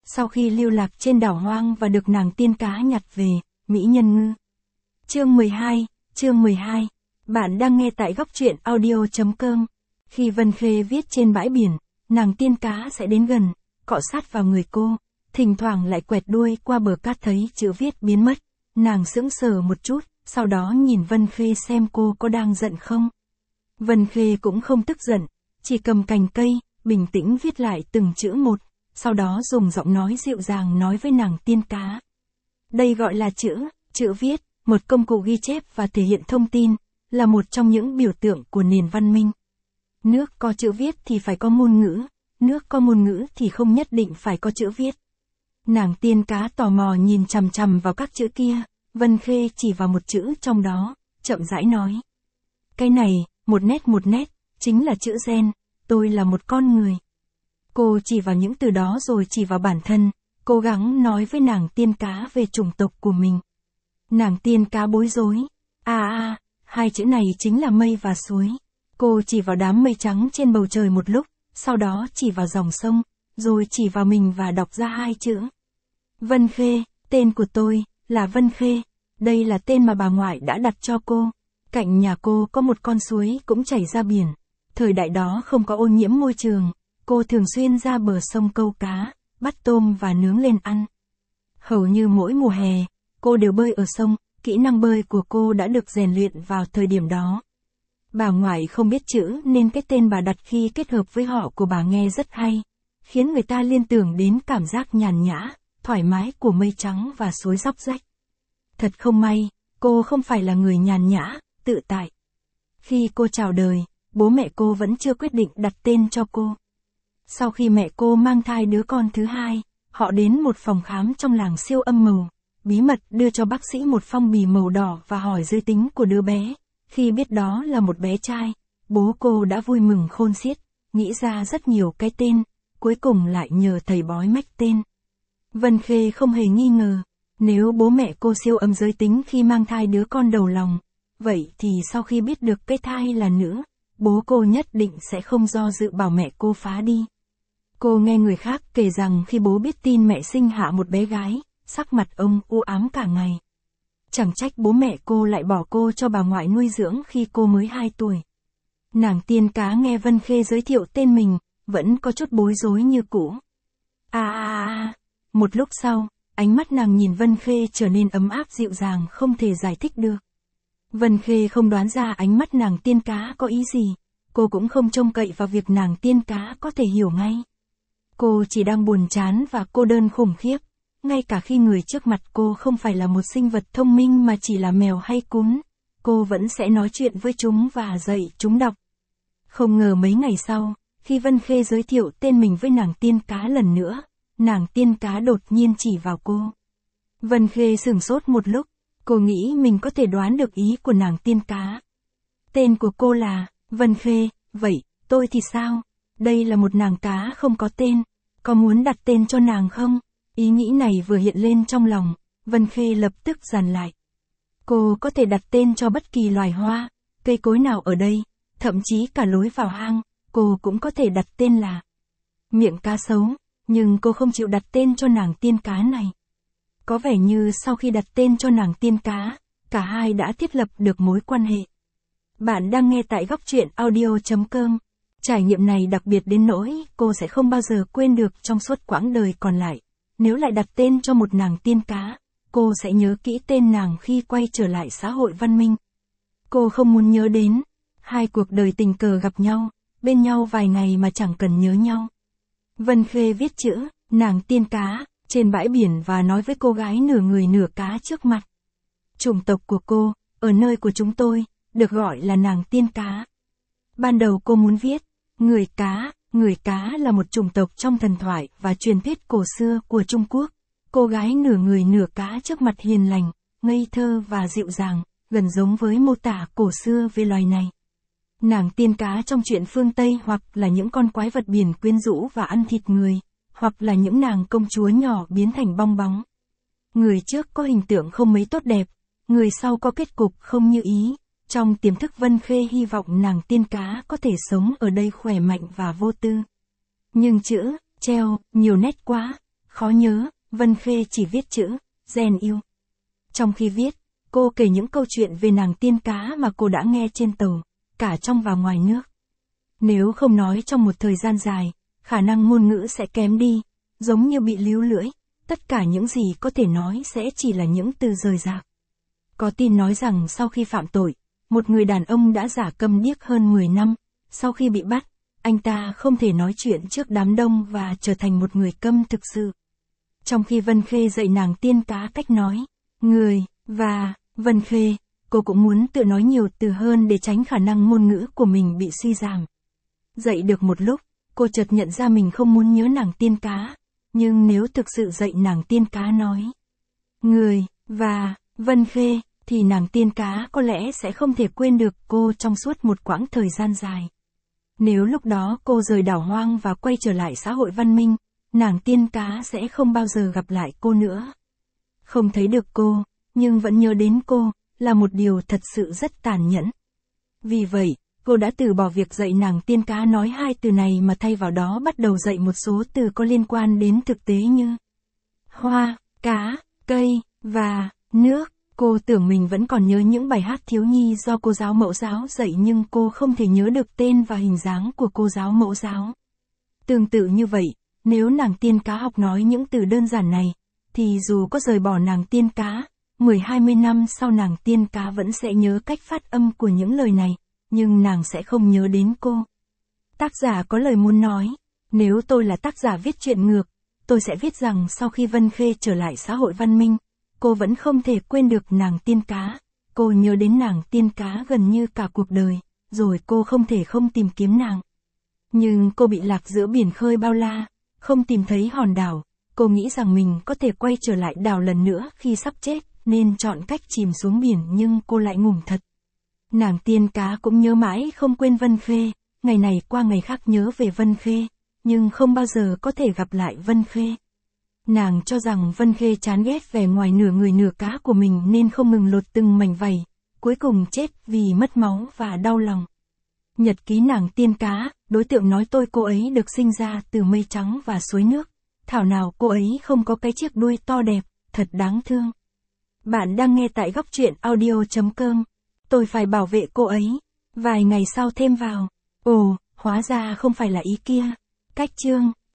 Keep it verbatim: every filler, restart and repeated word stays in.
sau khi lưu lạc trên đảo hoang và được nàng tiên cá nhặt về, mỹ nhân ngư. Chương mười hai, chương mười hai. Bạn đang nghe tại góc truyện audio chấm com. Khi Vân Khê viết trên bãi biển, nàng tiên cá sẽ đến gần, cọ sát vào người cô, thỉnh thoảng lại quẹt đuôi qua bờ cát thấy chữ viết biến mất. Nàng sững sờ một chút, sau đó nhìn Vân Khê xem cô có đang giận không. Vân Khê cũng không tức giận, chỉ cầm cành cây, bình tĩnh viết lại từng chữ một, sau đó dùng giọng nói dịu dàng nói với nàng tiên cá. Đây gọi là chữ, chữ viết, một công cụ ghi chép và thể hiện thông tin, là một trong những biểu tượng của nền văn minh. Nước có chữ viết thì phải có ngôn ngữ, nước có ngôn ngữ thì không nhất định phải có chữ viết. Nàng tiên cá tò mò nhìn chằm chằm vào các chữ kia, Vân Khê chỉ vào một chữ trong đó, chậm rãi nói. Cái này, một nét một nét, chính là chữ gen, tôi là một con người. Cô chỉ vào những từ đó rồi chỉ vào bản thân, cố gắng nói với nàng tiên cá về chủng tộc của mình. Nàng tiên cá bối rối. À à, hai chữ này chính là mây và suối. Cô chỉ vào đám mây trắng trên bầu trời một lúc, sau đó chỉ vào dòng sông, rồi chỉ vào mình và đọc ra hai chữ. Vân Khê, tên của tôi, là Vân Khê. Đây là tên mà bà ngoại đã đặt cho cô. Cạnh nhà cô có một con suối cũng chảy ra biển. Thời đại đó không có ô nhiễm môi trường. Cô thường xuyên ra bờ sông câu cá, bắt tôm và nướng lên ăn. Hầu như mỗi mùa hè, cô đều bơi ở sông, kỹ năng bơi của cô đã được rèn luyện vào thời điểm đó. Bà ngoại không biết chữ nên cái tên bà đặt khi kết hợp với họ của bà nghe rất hay, khiến người ta liên tưởng đến cảm giác nhàn nhã, thoải mái của mây trắng và suối róc rách. Thật không may, cô không phải là người nhàn nhã, tự tại. Khi cô chào đời, bố mẹ cô vẫn chưa quyết định đặt tên cho cô. Sau khi mẹ cô mang thai đứa con thứ hai, họ đến một phòng khám trong làng siêu âm màu, bí mật đưa cho bác sĩ một phong bì màu đỏ và hỏi giới tính của đứa bé. Khi biết đó là một bé trai, bố cô đã vui mừng khôn xiết, nghĩ ra rất nhiều cái tên, cuối cùng lại nhờ thầy bói mách tên. Vân Khê không hề nghi ngờ, nếu bố mẹ cô siêu âm giới tính khi mang thai đứa con đầu lòng, vậy thì sau khi biết được cái thai là nữ, bố cô nhất định sẽ không do dự bảo mẹ cô phá đi. Cô nghe người khác kể rằng khi bố biết tin mẹ sinh hạ một bé gái, sắc mặt ông u ám cả ngày. Chẳng trách bố mẹ cô lại bỏ cô cho bà ngoại nuôi dưỡng khi cô mới hai tuổi. Nàng tiên cá nghe Vân Khê giới thiệu tên mình, vẫn có chút bối rối như cũ. À à à, một lúc sau, ánh mắt nàng nhìn Vân Khê trở nên ấm áp dịu dàng không thể giải thích được. Vân Khê không đoán ra ánh mắt nàng tiên cá có ý gì, cô cũng không trông cậy vào việc nàng tiên cá có thể hiểu ngay. Cô chỉ đang buồn chán và cô đơn khủng khiếp, ngay cả khi người trước mặt cô không phải là một sinh vật thông minh mà chỉ là mèo hay cún, cô vẫn sẽ nói chuyện với chúng và dạy chúng đọc. Không ngờ mấy ngày sau, khi Vân Khê giới thiệu tên mình với nàng tiên cá lần nữa, nàng tiên cá đột nhiên chỉ vào cô. Vân Khê sửng sốt một lúc, cô nghĩ mình có thể đoán được ý của nàng tiên cá. Tên của cô là Vân Khê, vậy tôi thì sao? Đây là một nàng cá không có tên, có muốn đặt tên cho nàng không? Ý nghĩ này vừa hiện lên trong lòng, Vân Khê lập tức dằn lại. Cô có thể đặt tên cho bất kỳ loài hoa, cây cối nào ở đây, thậm chí cả lối vào hang, cô cũng có thể đặt tên là Miệng Cá Sấu, nhưng cô không chịu đặt tên cho nàng tiên cá này. Có vẻ như sau khi đặt tên cho nàng tiên cá, cả hai đã thiết lập được mối quan hệ. Bạn đang nghe tại góc truyện audio chấm com. Trải nghiệm này đặc biệt đến nỗi cô sẽ không bao giờ quên được trong suốt quãng đời còn lại. Nếu lại đặt tên cho một nàng tiên cá, cô sẽ nhớ kỹ tên nàng khi quay trở lại xã hội văn minh. Cô không muốn nhớ đến hai cuộc đời tình cờ gặp nhau, bên nhau vài ngày mà chẳng cần nhớ nhau. Vân Khê viết chữ, nàng tiên cá, trên bãi biển và nói với cô gái nửa người nửa cá trước mặt. Chủng tộc của cô, ở nơi của chúng tôi, được gọi là nàng tiên cá. Ban đầu cô muốn viết, người cá, người cá là một chủng tộc trong thần thoại và truyền thuyết cổ xưa của Trung Quốc. Cô gái nửa người nửa cá trước mặt hiền lành, ngây thơ và dịu dàng, gần giống với mô tả cổ xưa về loài này. Nàng tiên cá trong truyện phương Tây hoặc là những con quái vật biển quyến rũ và ăn thịt người, hoặc là những nàng công chúa nhỏ biến thành bong bóng. Người trước có hình tượng không mấy tốt đẹp, người sau có kết cục không như ý. Trong tiềm thức Vân Khê hy vọng nàng tiên cá có thể sống ở đây khỏe mạnh và vô tư. Nhưng chữ, treo, nhiều nét quá, Khó nhớ, Vân Khê chỉ viết chữ, gen yêu. Trong khi viết, cô kể những câu chuyện về nàng tiên cá mà cô đã nghe trên tàu, cả trong và ngoài nước. Nếu không nói trong một thời gian dài, khả năng ngôn ngữ sẽ kém đi, giống như bị líu lưỡi, tất cả những gì có thể nói sẽ chỉ là những từ rời rạc. Có tin nói rằng sau khi phạm tội, một người đàn ông đã giả câm điếc hơn mười năm, sau khi bị bắt, anh ta không thể nói chuyện trước đám đông và trở thành một người câm thực sự. Trong khi Vân Khê dạy nàng tiên cá cách nói, người, và, Vân Khê, cô cũng muốn tự nói nhiều từ hơn để tránh khả năng ngôn ngữ của mình bị suy giảm. Dạy được một lúc, cô chợt nhận ra mình không muốn nhớ nàng tiên cá, nhưng nếu thực sự dạy nàng tiên cá nói, người, và, Vân Khê, thì nàng tiên cá có lẽ sẽ không thể quên được cô trong suốt một quãng thời gian dài. Nếu lúc đó cô rời đảo hoang và quay trở lại xã hội văn minh, nàng tiên cá sẽ không bao giờ gặp lại cô nữa. Không thấy được cô, nhưng vẫn nhớ đến cô, là một điều thật sự rất tàn nhẫn. Vì vậy, cô đã từ bỏ việc dạy nàng tiên cá nói hai từ này mà thay vào đó bắt đầu dạy một số từ có liên quan đến thực tế như hoa, cá, cây, và nước. Cô tưởng mình vẫn còn nhớ những bài hát thiếu nhi do cô giáo mẫu giáo dạy nhưng cô không thể nhớ được tên và hình dáng của cô giáo mẫu giáo. Tương tự như vậy, nếu nàng tiên cá học nói những từ đơn giản này, thì dù có rời bỏ nàng tiên cá, mười hai mươi năm sau nàng tiên cá vẫn sẽ nhớ cách phát âm của những lời này, nhưng nàng sẽ không nhớ đến cô. Tác giả có lời muốn nói, nếu tôi là tác giả viết truyện ngược, tôi sẽ viết rằng sau khi Vân Khê trở lại xã hội văn minh, cô vẫn không thể quên được nàng tiên cá, cô nhớ đến nàng tiên cá gần như cả cuộc đời, rồi cô không thể không tìm kiếm nàng. Nhưng cô bị lạc giữa biển khơi bao la, không tìm thấy hòn đảo, cô nghĩ rằng mình có thể quay trở lại đảo lần nữa khi sắp chết, nên chọn cách chìm xuống biển nhưng cô lại ngủm thật. Nàng tiên cá cũng nhớ mãi không quên Vân Khê, ngày này qua ngày khác nhớ về Vân Khê, nhưng không bao giờ có thể gặp lại Vân Khê. Nàng cho rằng Vân Khê chán ghét vẻ ngoài nửa người nửa cá của mình nên không ngừng lột từng mảnh vảy, cuối cùng chết vì mất máu và đau lòng. Nhật ký nàng tiên cá, đối tượng nói tôi cô ấy được sinh ra từ mây trắng và suối nước. Thảo nào cô ấy không có cái chiếc đuôi to đẹp, thật đáng thương. Bạn đang nghe tại góc truyện audio chấm com. Tôi phải bảo vệ cô ấy. Vài ngày sau thêm vào. Ồ, hóa ra không phải là ý kia. Cách chương.